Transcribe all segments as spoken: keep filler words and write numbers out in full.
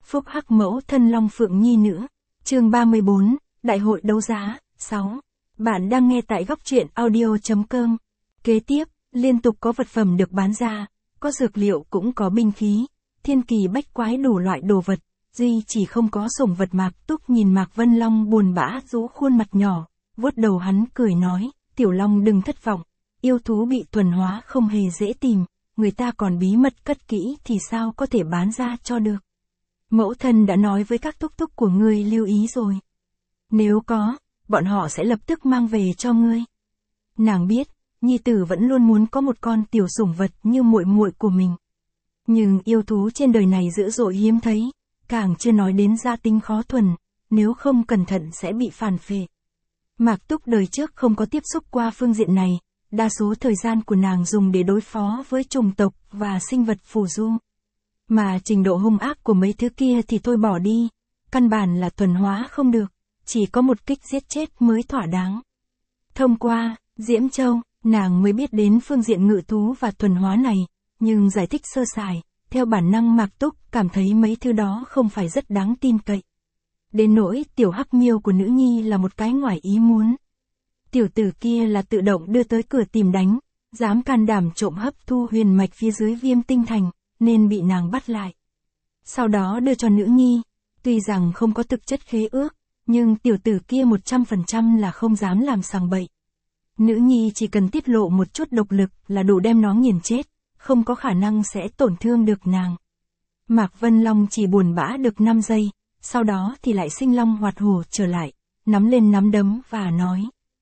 phúc hắc mẫu thân Long Phượng Nhi nữa. Chương ba mươi bốn, Đại hội đấu giá, sáu. Bạn đang nghe tại góc truyện audio chấm com. Kế tiếp, liên tục có vật phẩm được bán ra, có dược liệu cũng có binh khí, thiên kỳ bách quái đủ loại đồ vật, duy chỉ không có sủng vật. Mạc Túc nhìn Mạc Vân Long buồn bã rũ khuôn mặt nhỏ, vuốt đầu hắn cười nói, Tiểu Long đừng thất vọng, yêu thú bị thuần hóa không hề dễ tìm, người ta còn bí mật cất kỹ thì sao có thể bán ra cho được. Mẫu thân đã nói với các thúc thúc của ngươi lưu ý rồi. Nếu có, bọn họ sẽ lập tức mang về cho ngươi. Nàng biết, nhi tử vẫn luôn muốn có một con tiểu sủng vật như muội muội của mình. Nhưng yêu thú trên đời này dữ dội hiếm thấy, càng chưa nói đến gia tính khó thuần, nếu không cẩn thận sẽ bị phản phệ. Mạc Túc đời trước không có tiếp xúc qua phương diện này, đa số thời gian của nàng dùng để đối phó với chủng tộc và sinh vật phù du. Mà trình độ hung ác của mấy thứ kia thì thôi bỏ đi, căn bản là thuần hóa không được, chỉ có một kích giết chết mới thỏa đáng. Thông qua Diễm Châu, nàng mới biết đến phương diện ngự thú và thuần hóa này, nhưng giải thích sơ sài, theo bản năng Mạc Túc cảm thấy mấy thứ đó không phải rất đáng tin cậy. Đến nỗi tiểu hắc miêu của nữ nhi là một cái ngoài ý muốn. Tiểu tử kia là tự động đưa tới cửa tìm đánh, dám can đảm trộm hấp thu huyền mạch phía dưới Viêm Tinh Thành, nên bị nàng bắt lại. Sau đó đưa cho nữ nhi, tuy rằng không có thực chất khế ước, nhưng tiểu tử kia một trăm phần trăm là không dám làm sằng bậy. Nữ nhi chỉ cần tiết lộ một chút độc lực là đủ đem nó nghiền chết, không có khả năng sẽ tổn thương được nàng. Mạc Vân Long chỉ buồn bã được năm giây, sau đó thì lại sinh long hoạt hổ trở lại, nắm lên nắm đấm và nói.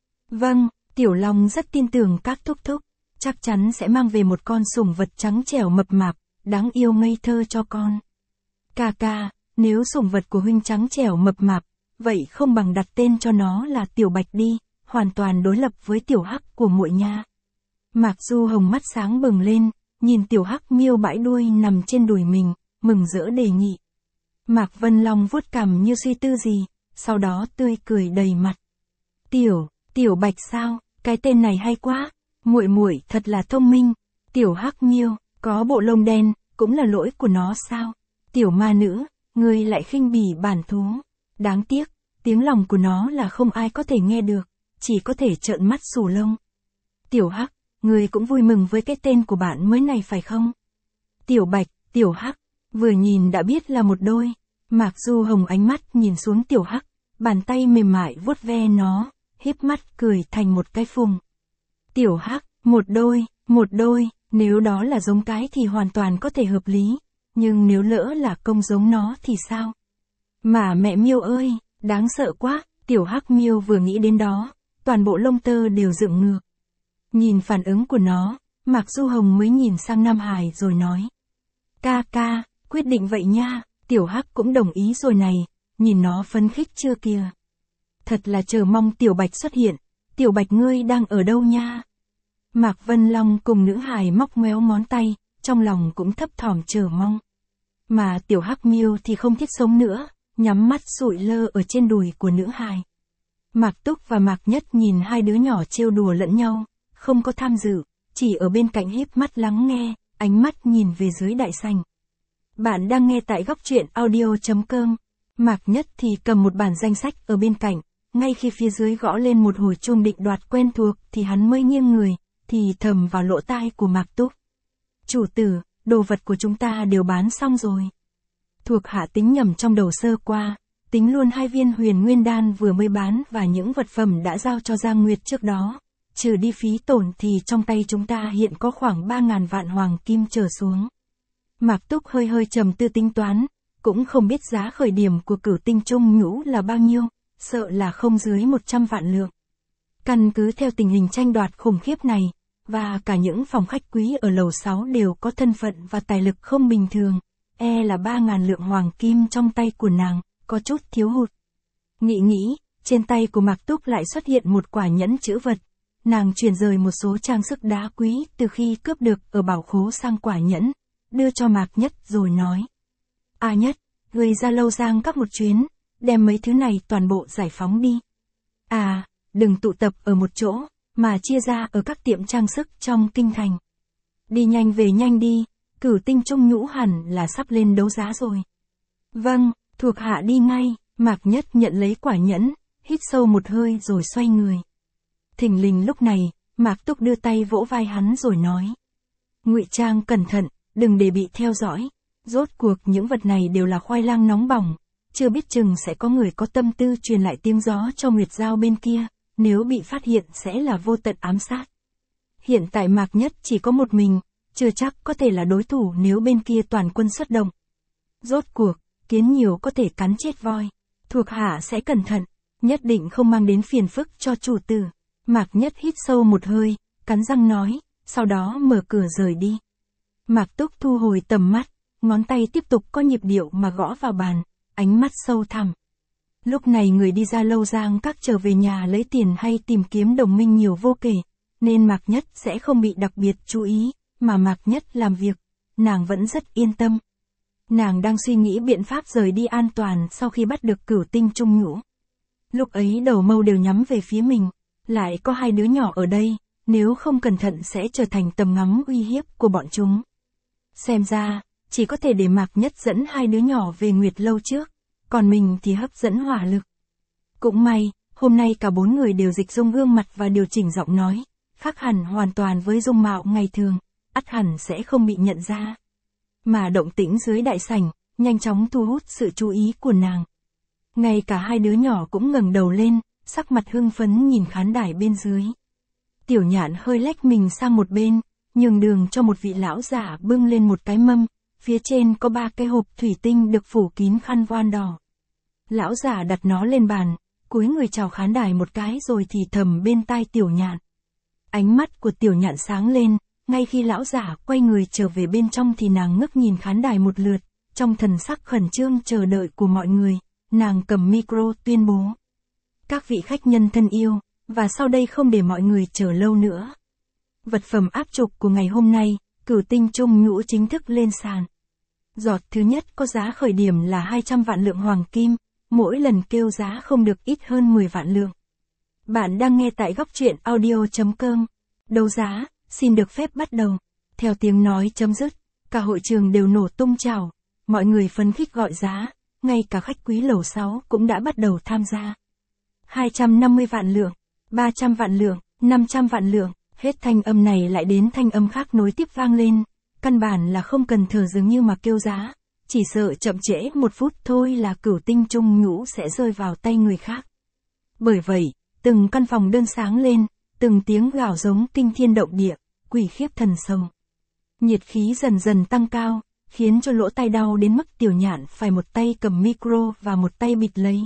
Vâng, Tiểu Long rất tin tưởng các thúc thúc, chắc chắn sẽ mang về một con sủng vật trắng trẻo mập mạp, đáng yêu ngây thơ cho con. Ca ca, nếu sủng vật của huynh trắng trẻo mập mạp, vậy không bằng đặt tên cho nó là Tiểu Bạch đi, hoàn toàn đối lập với Tiểu Hắc của muội nha. Mạc Du Hồng mắt sáng bừng lên, nhìn Tiểu Hắc miêu bãi đuôi nằm trên đùi mình, mừng rỡ đề nghị. Mạc Vân Long vuốt cằm như suy tư gì, sau đó tươi cười đầy mặt. Tiểu, Tiểu Bạch sao, cái tên này hay quá, muội muội thật là thông minh. Tiểu Hắc miêu, có bộ lông đen, cũng là lỗi của nó sao? Tiểu ma nữ, ngươi lại khinh bỉ bản thú. Đáng tiếc, tiếng lòng của nó là không ai có thể nghe được, chỉ có thể trợn mắt xù lông. Tiểu Hắc, ngươi cũng vui mừng với cái tên của bạn mới này phải không? Tiểu Bạch, Tiểu Hắc, vừa nhìn đã biết là một đôi. Mạc Du Hồng ánh mắt nhìn xuống Tiểu Hắc, bàn tay mềm mại vuốt ve nó, híp mắt cười thành một cái phùng. Tiểu Hắc, một đôi, một đôi, nếu đó là giống cái thì hoàn toàn có thể hợp lý, nhưng nếu lỡ là công giống nó thì sao? Mà mẹ miêu ơi, đáng sợ quá. Tiểu Hắc miêu vừa nghĩ đến đó, toàn bộ lông tơ đều dựng ngược. Nhìn phản ứng của nó, Mạc Du Hồng mới nhìn sang Nam Hải rồi nói. Ca ca, quyết định vậy nha. Tiểu Hắc cũng đồng ý rồi này, nhìn nó phấn khích chưa kìa. Thật là chờ mong Tiểu Bạch xuất hiện. Tiểu Bạch ngươi đang ở đâu nha? Mạc Vân Long cùng nữ hài móc ngoéo ngón tay, trong lòng cũng thấp thỏm chờ mong. Mà Tiểu Hắc miêu thì không thiết sống nữa, nhắm mắt sụi lơ ở trên đùi của nữ hài. Mạc Túc và Mạc Nhất nhìn hai đứa nhỏ trêu đùa lẫn nhau, không có tham dự, chỉ ở bên cạnh híp mắt lắng nghe, ánh mắt nhìn về dưới đại sảnh. Bạn đang nghe tại góc truyện audio chấm com. Mạc Nhất thì cầm một bản danh sách ở bên cạnh, ngay khi phía dưới gõ lên một hồi chuông định đoạt quen thuộc thì hắn mới nghiêng người, thì thầm vào lỗ tai của Mạc Túc. Chủ tử, đồ vật của chúng ta đều bán xong rồi. Thuộc hạ tính nhầm trong đầu sơ qua, tính luôn hai viên huyền nguyên đan vừa mới bán và những vật phẩm đã giao cho Giang Nguyệt trước đó. Trừ đi phí tổn thì trong tay chúng ta hiện có khoảng ba ngàn vạn hoàng kim trở xuống. Mạc Túc hơi hơi trầm tư tính toán, cũng không biết giá khởi điểm của Cửu Tinh Trung Nhũ là bao nhiêu, sợ là không dưới một trăm vạn lượng. Căn cứ theo tình hình tranh đoạt khủng khiếp này, và cả những phòng khách quý ở lầu sáu đều có thân phận và tài lực không bình thường, e là ba ngàn lượng hoàng kim trong tay của nàng, có chút thiếu hụt. Nghĩ nghĩ, trên tay của Mạc Túc lại xuất hiện một quả nhẫn chữ vật. Nàng chuyển rời một số trang sức đá quý từ khi cướp được ở bảo khố sang quả nhẫn, đưa cho Mạc Nhất rồi nói. A Nhất, gửi ra Lâu Giang các một chuyến, đem mấy thứ này toàn bộ giải phóng đi. À, đừng tụ tập ở một chỗ, mà chia ra ở các tiệm trang sức trong kinh thành. Đi nhanh về nhanh đi, Cửu Tinh Trung Nhũ hẳn là sắp lên đấu giá rồi. Vâng, thuộc hạ đi ngay. Mạc Nhất nhận lấy quả nhẫn, hít sâu một hơi rồi xoay người. Thình lình lúc này, Mạc Túc đưa tay vỗ vai hắn rồi nói. Ngụy trang cẩn thận, đừng để bị theo dõi. Rốt cuộc những vật này đều là khoai lang nóng bỏng, chưa biết chừng sẽ có người có tâm tư truyền lại tiếng gió cho Nguyệt Giao bên kia, nếu bị phát hiện sẽ là vô tận ám sát. Hiện tại Mạc Nhất chỉ có một mình, chưa chắc có thể là đối thủ nếu bên kia toàn quân xuất động. Rốt cuộc, kiến nhiều có thể cắn chết voi, thuộc hạ sẽ cẩn thận, nhất định không mang đến phiền phức cho chủ tử. Mạc Nhất hít sâu một hơi, cắn răng nói, sau đó mở cửa rời đi. Mạc Túc thu hồi tầm mắt, ngón tay tiếp tục có nhịp điệu mà gõ vào bàn, ánh mắt sâu thẳm. Lúc này người đi ra Lâu Giang Các trở về nhà lấy tiền hay tìm kiếm đồng minh nhiều vô kể, nên Mạc Nhất sẽ không bị đặc biệt chú ý, mà Mạc Nhất làm việc, nàng vẫn rất yên tâm. Nàng đang suy nghĩ biện pháp rời đi an toàn sau khi bắt được Cửu Tinh Trung Nhũ. Lúc ấy đầu mâu đều nhắm về phía mình, lại có hai đứa nhỏ ở đây, nếu không cẩn thận sẽ trở thành tầm ngắm uy hiếp của bọn chúng. Xem ra, chỉ có thể để Mạc Nhất dẫn hai đứa nhỏ về Nguyệt Lâu trước, còn mình thì hấp dẫn hỏa lực. Cũng may, hôm nay cả bốn người đều dịch dung gương mặt và điều chỉnh giọng nói, khác hẳn hoàn toàn với dung mạo ngày thường, ắt hẳn sẽ không bị nhận ra. Mà động tĩnh dưới đại sảnh, nhanh chóng thu hút sự chú ý của nàng. Ngay cả hai đứa nhỏ cũng ngẩng đầu lên, sắc mặt hưng phấn nhìn khán đài bên dưới. Tiểu Nhạn hơi lách mình sang một bên, nhường đường cho một vị lão giả bưng lên một cái mâm, phía trên có ba cái hộp thủy tinh được phủ kín khăn voan đỏ. Lão giả đặt nó lên bàn, cúi người chào khán đài một cái rồi thì thầm bên tai Tiểu Nhạn. Ánh mắt của Tiểu Nhạn sáng lên, ngay khi lão giả quay người trở về bên trong thì nàng ngước nhìn khán đài một lượt, trong thần sắc khẩn trương chờ đợi của mọi người, nàng cầm micro tuyên bố. Các vị khách nhân thân yêu, và sau đây không để mọi người chờ lâu nữa. Vật phẩm áp trục của ngày hôm nay, Cửu Tinh Trung Nhũ chính thức lên sàn. Giọt thứ nhất có giá khởi điểm là hai trăm vạn lượng hoàng kim, mỗi lần kêu giá không được ít hơn mười vạn lượng. Bạn đang nghe tại góc truyện audio chấm com. Đấu giá, xin được phép bắt đầu. Theo tiếng nói chấm dứt, cả hội trường đều nổ tung chào, mọi người phấn khích gọi giá, ngay cả khách quý lầu sáu cũng đã bắt đầu tham gia. hai trăm năm mươi vạn lượng, ba trăm vạn lượng, năm trăm vạn lượng, hết thanh âm này lại đến thanh âm khác nối tiếp vang lên, căn bản là không cần thở dường như mà kêu giá, chỉ sợ chậm trễ một phút thôi là Cửu Tinh Trung Nhũ sẽ rơi vào tay người khác. Bởi vậy, từng căn phòng đơn sáng lên, từng tiếng gào giống kinh thiên động địa, quỷ khiếp thần sông. Nhiệt khí dần dần tăng cao, khiến cho lỗ tai đau đến mức Tiểu Nhạn phải một tay cầm micro và một tay bịt lấy.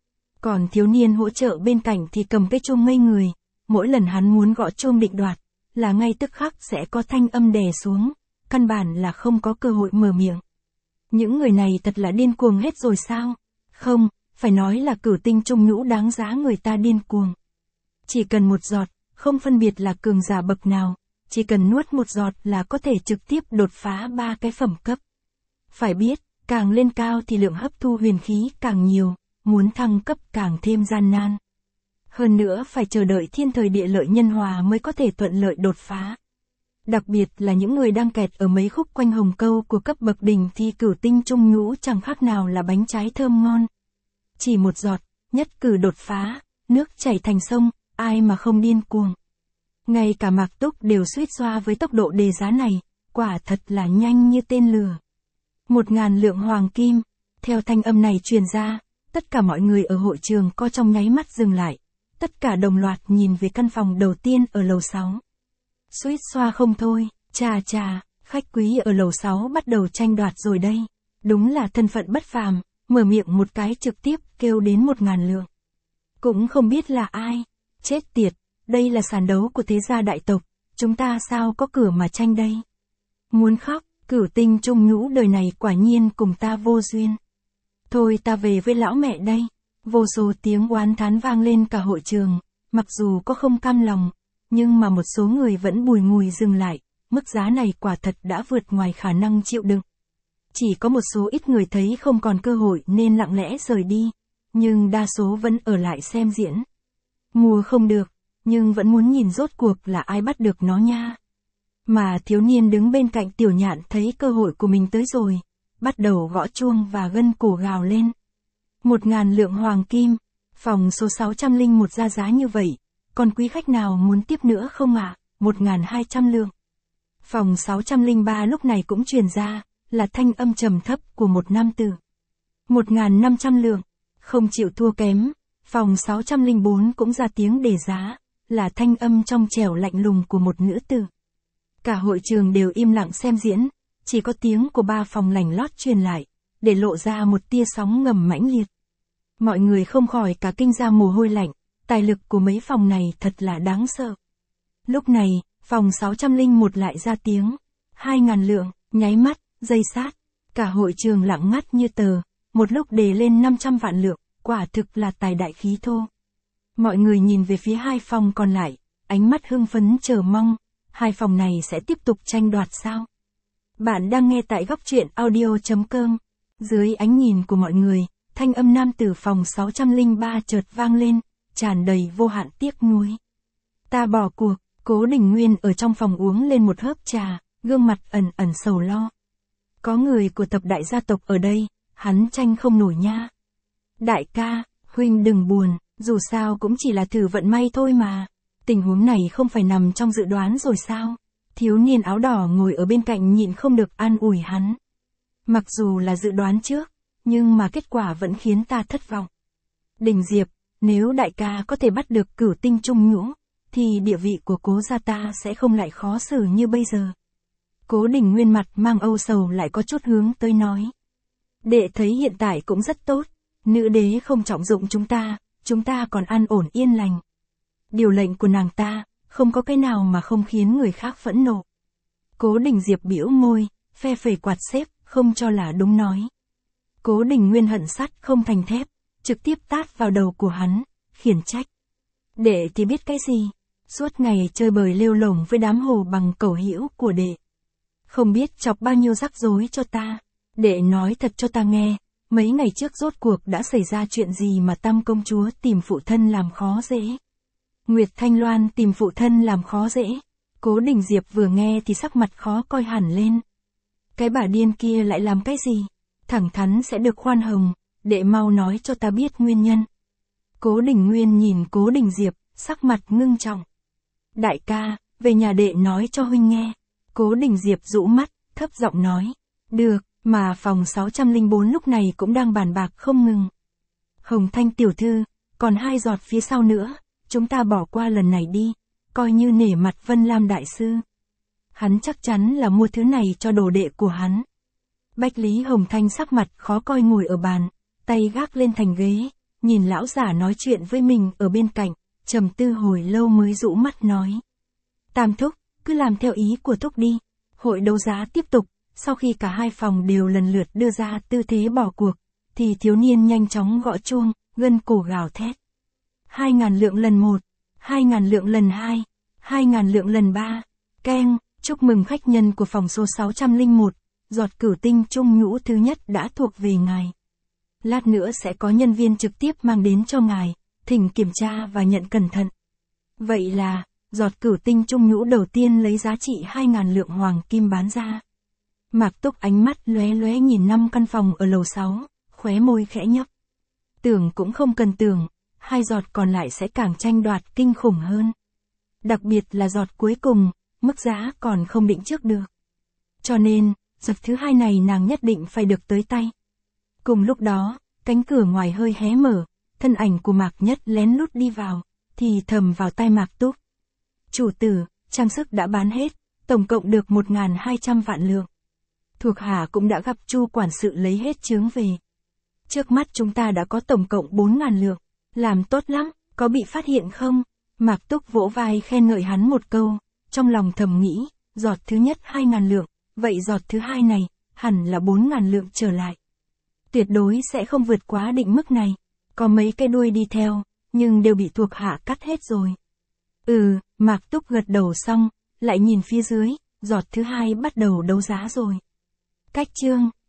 Còn thiếu niên hỗ trợ bên cạnh thì cầm cái chuông ngây người, mỗi lần hắn muốn gõ chuông định đoạt, là ngay tức khắc sẽ có thanh âm đè xuống, căn bản là không có cơ hội mở miệng. Những người này thật là điên cuồng hết rồi sao? Không, phải nói là Cửu Tinh Trung Nhũ đáng giá người ta điên cuồng. Chỉ cần một giọt, không phân biệt là cường giả bậc nào, chỉ cần nuốt một giọt là có thể trực tiếp đột phá ba cái phẩm cấp. Phải biết, càng lên cao thì lượng hấp thu huyền khí càng nhiều, muốn thăng cấp càng thêm gian nan. Hơn nữa phải chờ đợi thiên thời địa lợi nhân hòa mới có thể thuận lợi đột phá. Đặc biệt là những người đang kẹt ở mấy khúc quanh hồng câu của cấp bậc đỉnh thì Cửu Tinh Trung Nhũ chẳng khác nào là bánh trái thơm ngon. Chỉ một giọt, nhất cử đột phá, nước chảy thành sông, ai mà không điên cuồng. Ngay cả Mạc Túc đều suýt xoa với tốc độ đề giá này, quả thật là nhanh như tên lửa. Một ngàn lượng hoàng kim, theo thanh âm này truyền ra, tất cả mọi người ở hội trường co trong nháy mắt dừng lại, tất cả đồng loạt nhìn về căn phòng đầu tiên ở lầu sáu. Suýt xoa không thôi, chà chà, khách quý ở lầu sáu bắt đầu tranh đoạt rồi đây. Đúng là thân phận bất phàm, mở miệng một cái trực tiếp kêu đến một ngàn lượng. Cũng không biết là ai, chết tiệt, đây là sàn đấu của thế gia đại tộc, chúng ta sao có cửa mà tranh đây. Muốn khóc, Cửu Tinh Trung Nhũ đời này quả nhiên cùng ta vô duyên. Thôi ta về với lão mẹ đây. Vô số tiếng oán thán vang lên cả hội trường, mặc dù có không cam lòng, nhưng mà một số người vẫn bùi ngùi dừng lại, mức giá này quả thật đã vượt ngoài khả năng chịu đựng. Chỉ có một số ít người thấy không còn cơ hội nên lặng lẽ rời đi, nhưng đa số vẫn ở lại xem diễn. Mua không được, nhưng vẫn muốn nhìn rốt cuộc là ai bắt được nó nha. Mà thiếu niên đứng bên cạnh Tiểu Nhạn thấy cơ hội của mình tới rồi, bắt đầu gõ chuông và gân cổ gào lên. Một ngàn lượng hoàng kim, phòng số sáu trăm lẻ một ra giá như vậy, còn quý khách nào muốn tiếp nữa không ạ? À? một ngàn hai trăm lượng. Phòng sáu trăm lẻ ba lúc này cũng truyền ra, là thanh âm trầm thấp của một nam tử. một ngàn năm trăm lượng, không chịu thua kém. Phòng sáu trăm lẻ bốn cũng ra tiếng đề giá, là thanh âm trong trẻo lạnh lùng của một nữ tử. Cả hội trường đều im lặng xem diễn, chỉ có tiếng của ba phòng lành lót truyền lại, để lộ ra một tia sóng ngầm mãnh liệt. Mọi người không khỏi cả kinh ra mồ hôi lạnh, tài lực của mấy phòng này thật là đáng sợ. Lúc này, phòng sáu trăm lẻ một lại ra tiếng, hai ngàn lượng, nháy mắt, giây sát, cả hội trường lặng ngắt như tờ, một lúc đề lên năm trăm vạn lượng, quả thực là tài đại khí thô. Mọi người nhìn về phía hai phòng còn lại, ánh mắt hưng phấn chờ mong, hai phòng này sẽ tiếp tục tranh đoạt sao? Bạn đang nghe tại góc truyện audio chấm com. Dưới ánh nhìn của mọi người, thanh âm nam tử phòng sáu trăm lẻ ba chợt vang lên, tràn đầy vô hạn tiếc nuối. Ta bỏ cuộc. Cố Đình Nguyên ở trong phòng uống lên một hớp trà, gương mặt ẩn ẩn sầu lo. Có người của tập đại gia tộc ở đây, hắn tranh không nổi nha. Đại ca, huynh đừng buồn, dù sao cũng chỉ là thử vận may thôi mà. Tình huống này không phải nằm trong dự đoán rồi sao? Thiếu niên áo đỏ ngồi ở bên cạnh nhịn không được an ủi hắn. Mặc dù là dự đoán trước, nhưng mà kết quả vẫn khiến ta thất vọng. Đình Diệp, nếu đại ca có thể bắt được Cửu Tinh Trung Nhũ, thì địa vị của cố gia ta sẽ không lại khó xử như bây giờ. Cố Đình Nguyên mặt mang âu sầu lại có chút hướng tới nói. Đệ thấy hiện tại cũng rất tốt, nữ đế không trọng dụng chúng ta, chúng ta còn an ổn yên lành. Điều lệnh của nàng ta, không có cái nào mà không khiến người khác phẫn nộ. Cố Đình Diệp bĩu môi, phe phẩy quạt xếp, không cho là đúng nói. Cố Đình Nguyên hận sắt không thành thép, trực tiếp tát vào đầu của hắn, khiển trách. Đệ thì biết cái gì? Suốt ngày chơi bời lêu lổng với đám hồ bằng cẩu hữu của đệ. Không biết chọc bao nhiêu rắc rối cho ta. Đệ nói thật cho ta nghe, mấy ngày trước rốt cuộc đã xảy ra chuyện gì mà Tam công chúa tìm phụ thân làm khó dễ. Nguyệt Thanh Loan tìm phụ thân làm khó dễ. Cố Đình Diệp vừa nghe thì sắc mặt khó coi hẳn lên. Cái bà điên kia lại làm cái gì? Thẳng thắn sẽ được khoan hồng, đệ mau nói cho ta biết nguyên nhân. Cố Đình Nguyên nhìn Cố Đình Diệp, sắc mặt ngưng trọng. Đại ca, về nhà đệ nói cho huynh nghe. Cố Đình Diệp rũ mắt, thấp giọng nói. Được, mà phòng sáu trăm lẻ bốn lúc này cũng đang bàn bạc không ngừng. Hồng Thanh tiểu thư, còn hai giọt phía sau nữa, chúng ta bỏ qua lần này đi, coi như nể mặt Vân Lam đại sư. Hắn chắc chắn là mua thứ này cho đồ đệ của hắn. Bách Lý Hồng Thanh sắc mặt khó coi ngồi ở bàn, tay gác lên thành ghế, nhìn lão giả nói chuyện với mình ở bên cạnh, trầm tư hồi lâu mới rũ mắt nói. Tam thúc, cứ làm theo ý của thúc đi. Hội đấu giá tiếp tục, sau khi cả hai phòng đều lần lượt đưa ra tư thế bỏ cuộc, thì thiếu niên nhanh chóng gõ chuông, gân cổ gào thét. Hai ngàn lượng lần một, hai ngàn lượng lần hai, hai ngàn lượng lần ba, keng, chúc mừng khách nhân của phòng số sáu trăm lẻ một, giọt Cửu Tinh Trung Nhũ thứ nhất đã thuộc về ngài. Lát nữa sẽ có nhân viên trực tiếp mang đến cho ngài, thỉnh kiểm tra và nhận cẩn thận. Vậy là, giọt Cửu Tinh Trung Nhũ đầu tiên lấy giá trị hai ngàn lượng hoàng kim bán ra. Mạc Túc ánh mắt lóe lóe nhìn năm căn phòng ở lầu sáu, khóe môi khẽ nhấp. Tưởng cũng không cần tưởng, hai giọt còn lại sẽ càng tranh đoạt kinh khủng hơn. Đặc biệt là giọt cuối cùng, mức giá còn không định trước được. Cho nên, giọt thứ hai này nàng nhất định phải được tới tay. Cùng lúc đó, cánh cửa ngoài hơi hé mở, thân ảnh của Mạc Nhất lén lút đi vào, thì thầm vào tai Mạc Túc. Chủ tử, trang sức đã bán hết, tổng cộng được một nghìn hai trăm vạn lượng. Thuộc hạ cũng đã gặp Chu quản sự lấy hết chướng về. Trước mắt chúng ta đã có tổng cộng bốn nghìn lượng. Làm tốt lắm, có bị phát hiện không? Mạc Túc vỗ vai khen ngợi hắn một câu, trong lòng thầm nghĩ, giọt thứ nhất hai nghìn lượng, vậy giọt thứ hai này, hẳn là bốn nghìn lượng trở lại. Tuyệt đối sẽ không vượt quá định mức này. Có mấy cái đuôi đi theo, nhưng đều bị thuộc hạ cắt hết rồi. Ừ, Mạc Túc gật đầu xong, lại nhìn phía dưới, giọt thứ hai bắt đầu đấu giá rồi. Cách chương